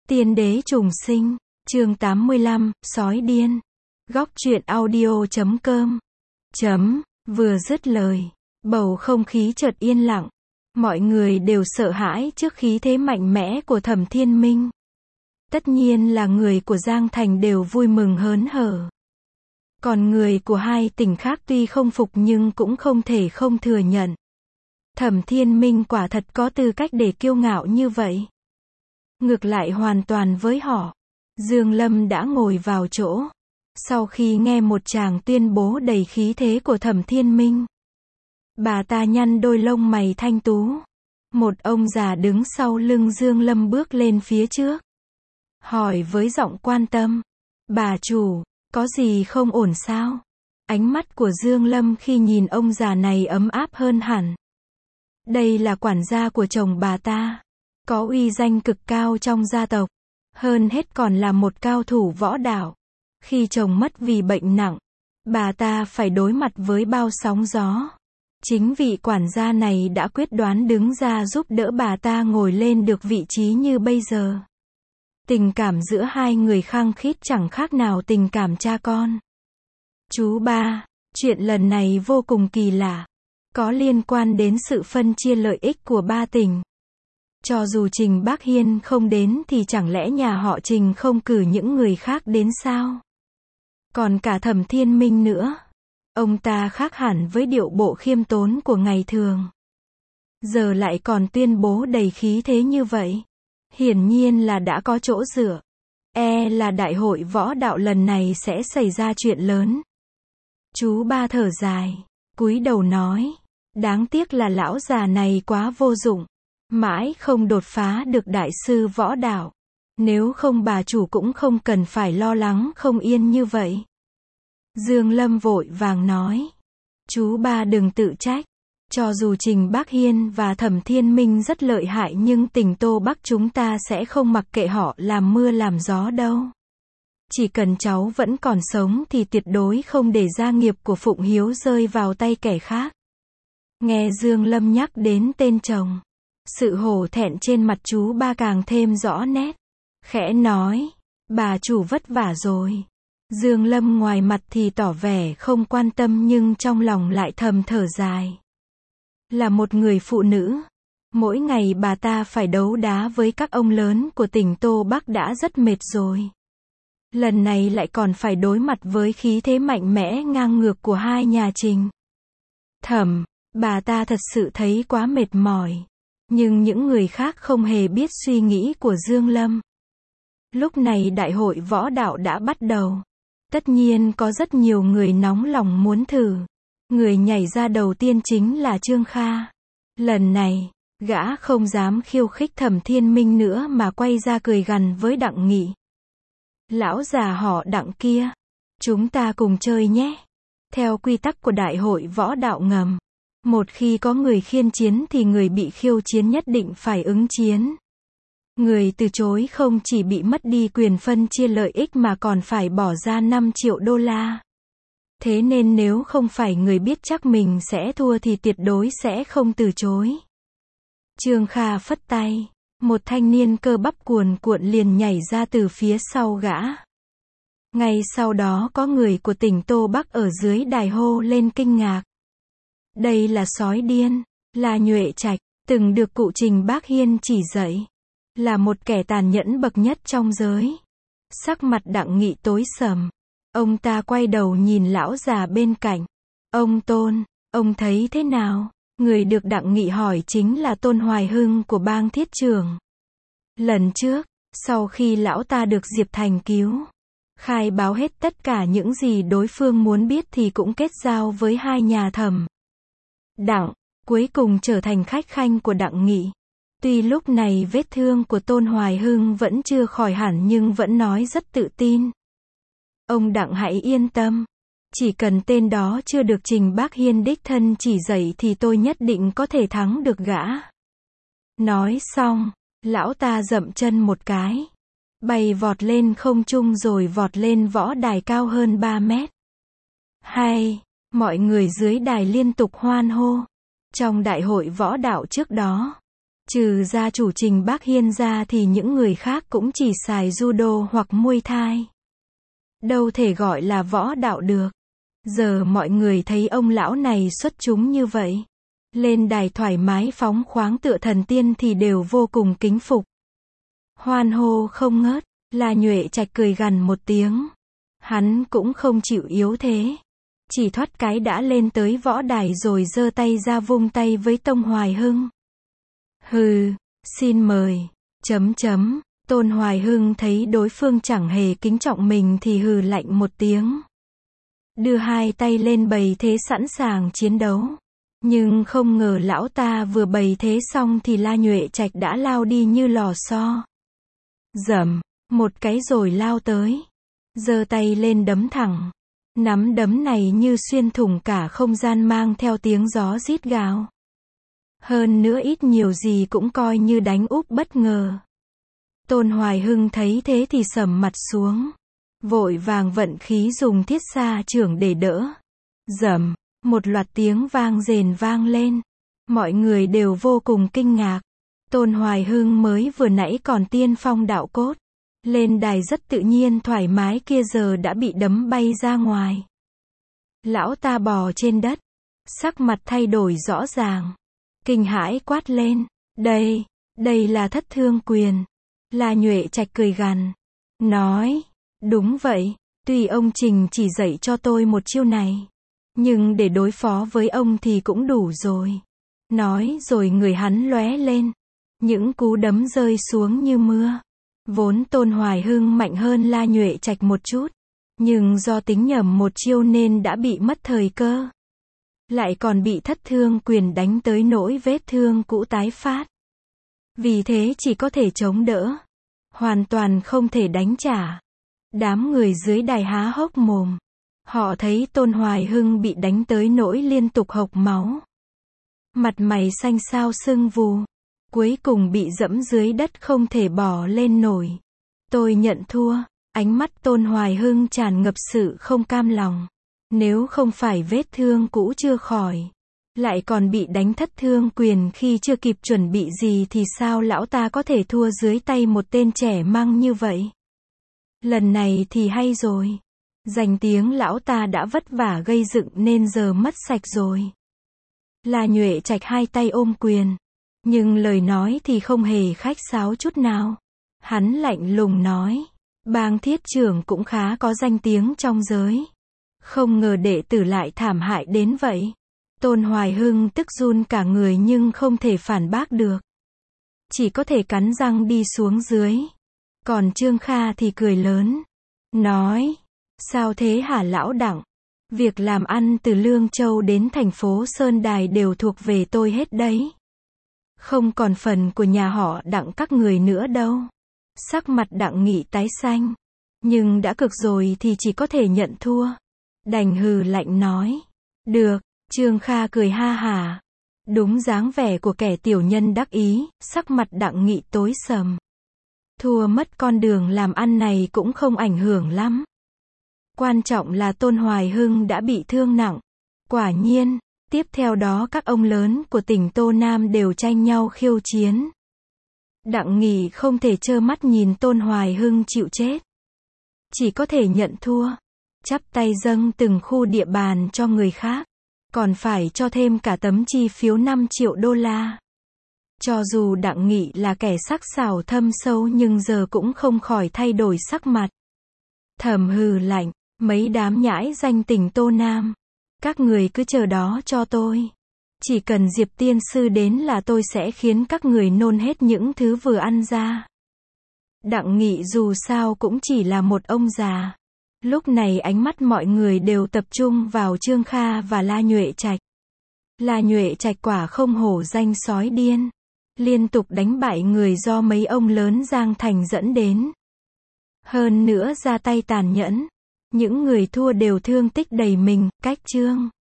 Tiên đế trùng sinh, chương 85, sói điên. Góc truyện audio.com. Vừa dứt lời, bầu không khí chợt yên lặng. Mọi người đều sợ hãi trước khí thế mạnh mẽ của Thẩm Thiên Minh. Tất nhiên là người của Giang Thành đều vui mừng hớn hở. Còn người của hai tỉnh khác tuy không phục nhưng cũng không thể không thừa nhận. Thẩm Thiên Minh quả thật có tư cách để kiêu ngạo như vậy. Ngược lại hoàn toàn với họ, Dương Lâm đã ngồi vào chỗ. Sau khi nghe một tràng tuyên bố đầy khí thế của Thẩm Thiên Minh, bà ta nhăn đôi lông mày thanh tú. Một ông già đứng sau lưng Dương Lâm bước lên phía trước, hỏi với giọng quan tâm: "Bà chủ, có gì không ổn sao?" Ánh mắt của Dương Lâm khi nhìn ông già này ấm áp hơn hẳn. Đây là quản gia của chồng bà ta, có uy danh cực cao trong gia tộc, hơn hết còn là một cao thủ võ đạo. Khi chồng mất vì bệnh nặng, bà ta phải đối mặt với bao sóng gió. Chính vị quản gia này đã quyết đoán đứng ra giúp đỡ bà ta ngồi lên được vị trí như bây giờ. Tình cảm giữa hai người khăng khít chẳng khác nào tình cảm cha con. Chú ba, chuyện lần này vô cùng kỳ lạ, có liên quan đến sự phân chia lợi ích của ba tỉnh. Cho dù Trình Bác Hiên không đến thì chẳng lẽ nhà họ Trình không cử những người khác đến sao? Còn cả Thẩm Thiên Minh nữa. Ông ta khác hẳn với điệu bộ khiêm tốn của ngày thường. Giờ lại còn tuyên bố đầy khí thế như vậy. Hiển nhiên là đã có chỗ dựa. Là đại hội võ đạo lần này sẽ xảy ra chuyện lớn. Chú ba thở dài, cúi đầu nói: đáng tiếc là lão già này quá vô dụng, mãi không đột phá được đại sư võ đạo. Nếu không bà chủ cũng không cần phải lo lắng không yên như vậy. Dương Lâm vội vàng nói: chú ba đừng tự trách. Cho dù Trình Bác Hiên và Thẩm Thiên Minh rất lợi hại nhưng tỉnh Tô Bắc chúng ta sẽ không mặc kệ họ làm mưa làm gió đâu. Chỉ cần cháu vẫn còn sống thì tuyệt đối không để gia nghiệp của Phụng Hiếu rơi vào tay kẻ khác. Nghe Dương Lâm nhắc đến tên chồng, sự hổ thẹn trên mặt chú ba càng thêm rõ nét. Khẽ nói: bà chủ vất vả rồi. Dương Lâm ngoài mặt thì tỏ vẻ không quan tâm nhưng trong lòng lại thầm thở dài. Là một người phụ nữ, mỗi ngày bà ta phải đấu đá với các ông lớn của tỉnh Tô Bắc đã rất mệt rồi. Lần này lại còn phải đối mặt với khí thế mạnh mẽ ngang ngược của hai nhà Trình. Thẩm, bà ta thật sự thấy quá mệt mỏi. Nhưng những người khác không hề biết suy nghĩ của Dương Lâm. Lúc này đại hội võ đạo đã bắt đầu. Tất nhiên có rất nhiều người nóng lòng muốn thử. Người nhảy ra đầu tiên chính là Trương Kha. Lần này, gã không dám khiêu khích Thẩm Thiên Minh nữa mà quay ra cười gằn với Đặng Nghị. Lão già họ Đặng kia, chúng ta cùng chơi nhé. Theo quy tắc của đại hội võ đạo ngầm, một khi có người khiên chiến thì người bị khiêu chiến nhất định phải ứng chiến. Người từ chối không chỉ bị mất đi quyền phân chia lợi ích mà còn phải bỏ ra 5 triệu đô la. Thế nên nếu không phải người biết chắc mình sẽ thua thì tuyệt đối sẽ không từ chối. Trương Kha phất tay, một thanh niên cơ bắp cuồn cuộn liền nhảy ra từ phía sau gã. Ngay sau đó có người của tỉnh Tô Bắc ở dưới đài hô lên kinh ngạc. Đây là sói điên, là Nhuệ Trạch, từng được cụ Trình Bác Hiên chỉ dạy. Là một kẻ tàn nhẫn bậc nhất trong giới. Sắc mặt Đặng Nghị tối sầm. Ông ta quay đầu nhìn lão già bên cạnh. Ông Tôn, ông thấy thế nào? Người được Đặng Nghị hỏi chính là Tôn Hoài Hưng của bang Thiết Trường. Lần trước, sau khi lão ta được Diệp Thành cứu, khai báo hết tất cả những gì đối phương muốn biết thì cũng kết giao với hai nhà Thẩm, Đặng, cuối cùng trở thành khách khanh của Đặng Nghị. Tuy lúc này vết thương của Tôn Hoài Hưng vẫn chưa khỏi hẳn nhưng vẫn nói rất tự tin. Ông Đặng hãy yên tâm. Chỉ cần tên đó chưa được Trình Bác Hiên đích thân chỉ dạy thì tôi nhất định có thể thắng được gã. Nói xong, lão ta dậm chân một cái, bay vọt lên không trung rồi vọt lên võ đài cao hơn 3 mét. Hay, mọi người dưới đài liên tục hoan hô. Trong đại hội võ đạo trước đó, Trừ gia chủ Trình Bác Hiên ra thì những người khác cũng chỉ xài judo hoặc muay thai. Đâu thể gọi là võ đạo được. Giờ mọi người thấy ông lão này xuất chúng như vậy, lên đài thoải mái phóng khoáng tựa thần tiên thì đều vô cùng kính phục. Hoan hô không ngớt, La Nhuệ Trạch cười gằn một tiếng. Hắn cũng không chịu yếu thế. Chỉ thoát cái đã lên tới võ đài rồi giơ tay ra vung tay với Tông Hoài Hưng. Hừ, xin mời. Tôn Hoài Hưng thấy đối phương chẳng hề kính trọng mình thì hừ lạnh một tiếng. Đưa hai tay lên bày thế sẵn sàng chiến đấu. Nhưng không ngờ lão ta vừa bày thế xong thì La Nhuệ Trạch đã lao đi như lò xo. Dầm, một cái rồi lao tới. Giơ tay lên đấm thẳng. Nắm đấm này như xuyên thủng cả không gian mang theo tiếng gió rít gào. Hơn nữa ít nhiều gì cũng coi như đánh úp bất ngờ. Tôn Hoài Hưng thấy thế thì sầm mặt xuống. Vội vàng vận khí dùng thiết xa chưởng để đỡ. Dầm, một loạt tiếng vang rền vang lên. Mọi người đều vô cùng kinh ngạc. Tôn Hoài Hưng mới vừa nãy còn tiên phong đạo cốt. Lên đài rất tự nhiên thoải mái kia giờ đã bị đấm bay ra ngoài. Lão ta bò trên đất. Sắc mặt thay đổi rõ ràng. Kinh hãi quát lên. Đây là Thất Thương Quyền. La Nhuệ Trạch cười gằn. Nói. Đúng vậy, tuy ông Trình chỉ dạy cho tôi một chiêu này. Nhưng để đối phó với ông thì cũng đủ rồi. Nói rồi người hắn lóe lên. Những cú đấm rơi xuống như mưa. Vốn Tôn Hoài Hưng mạnh hơn La Nhuệ Trạch một chút. Nhưng do tính nhầm một chiêu nên đã bị mất thời cơ. Lại còn bị Thất Thương Quyền đánh tới nỗi vết thương cũ tái phát. Vì thế chỉ có thể chống đỡ. Hoàn toàn không thể đánh trả. Đám người dưới đài há hốc mồm. Họ thấy Tôn Hoài Hưng bị đánh tới nỗi liên tục hộc máu. Mặt mày xanh xao sưng vù. Cuối cùng bị dẫm dưới đất không thể bò lên nổi. Tôi nhận thua. Ánh mắt Tôn Hoài Hưng tràn ngập sự không cam lòng. Nếu không phải vết thương cũ chưa khỏi, lại còn bị đánh Thất Thương Quyền khi chưa kịp chuẩn bị gì thì sao lão ta có thể thua dưới tay một tên trẻ măng như vậy? Lần này thì hay rồi. Danh tiếng lão ta đã vất vả gây dựng nên giờ mất sạch rồi. La Nhuệ Trạch hai tay ôm quyền. Nhưng lời nói thì không hề khách sáo chút nào. Hắn lạnh lùng nói. Bang Thiết Trưởng cũng khá có danh tiếng trong giới. Không ngờ đệ tử lại thảm hại đến vậy. Tôn Hoài Hưng tức run cả người nhưng không thể phản bác được. Chỉ có thể cắn răng đi xuống dưới. Còn Trương Kha thì cười lớn. Nói. Sao thế hả lão Đặng? Việc làm ăn từ Lương Châu đến thành phố Sơn Đài đều thuộc về tôi hết đấy. Không còn phần của nhà họ Đặng các người nữa đâu. Sắc mặt Đặng Nghị tái xanh. Nhưng đã cực rồi thì chỉ có thể nhận thua. Đành hừ lạnh nói. Được, Trương Kha cười ha hả. Đúng dáng vẻ của kẻ tiểu nhân đắc ý, sắc mặt Đặng Nghị tối sầm. Thua mất con đường làm ăn này cũng không ảnh hưởng lắm. Quan trọng là Tôn Hoài Hưng đã bị thương nặng. Quả nhiên, tiếp theo đó các ông lớn của tỉnh Tô Nam đều tranh nhau khiêu chiến. Đặng Nghị không thể trơ mắt nhìn Tôn Hoài Hưng chịu chết. Chỉ có thể nhận thua. Chắp tay dâng từng khu địa bàn cho người khác. Còn phải cho thêm cả tấm chi phiếu 5 triệu đô la. Cho dù Đặng Nghị là kẻ sắc sảo thâm sâu nhưng giờ cũng không khỏi thay đổi sắc mặt. Thầm hừ lạnh, mấy đám nhãi danh tỉnh Tô Nam. Các người cứ chờ đó cho tôi. Chỉ cần Diệp tiên sư đến là tôi sẽ khiến các người nôn hết những thứ vừa ăn ra. Đặng Nghị dù sao cũng chỉ là một ông già. Lúc này ánh mắt mọi người đều tập trung vào Trương Kha và La Nhuệ Trạch. La Nhuệ Trạch quả không hổ danh sói điên. Liên tục đánh bại người do mấy ông lớn Giang Thành dẫn đến. Hơn nữa ra tay tàn nhẫn. Những người thua đều thương tích đầy mình, cách chương.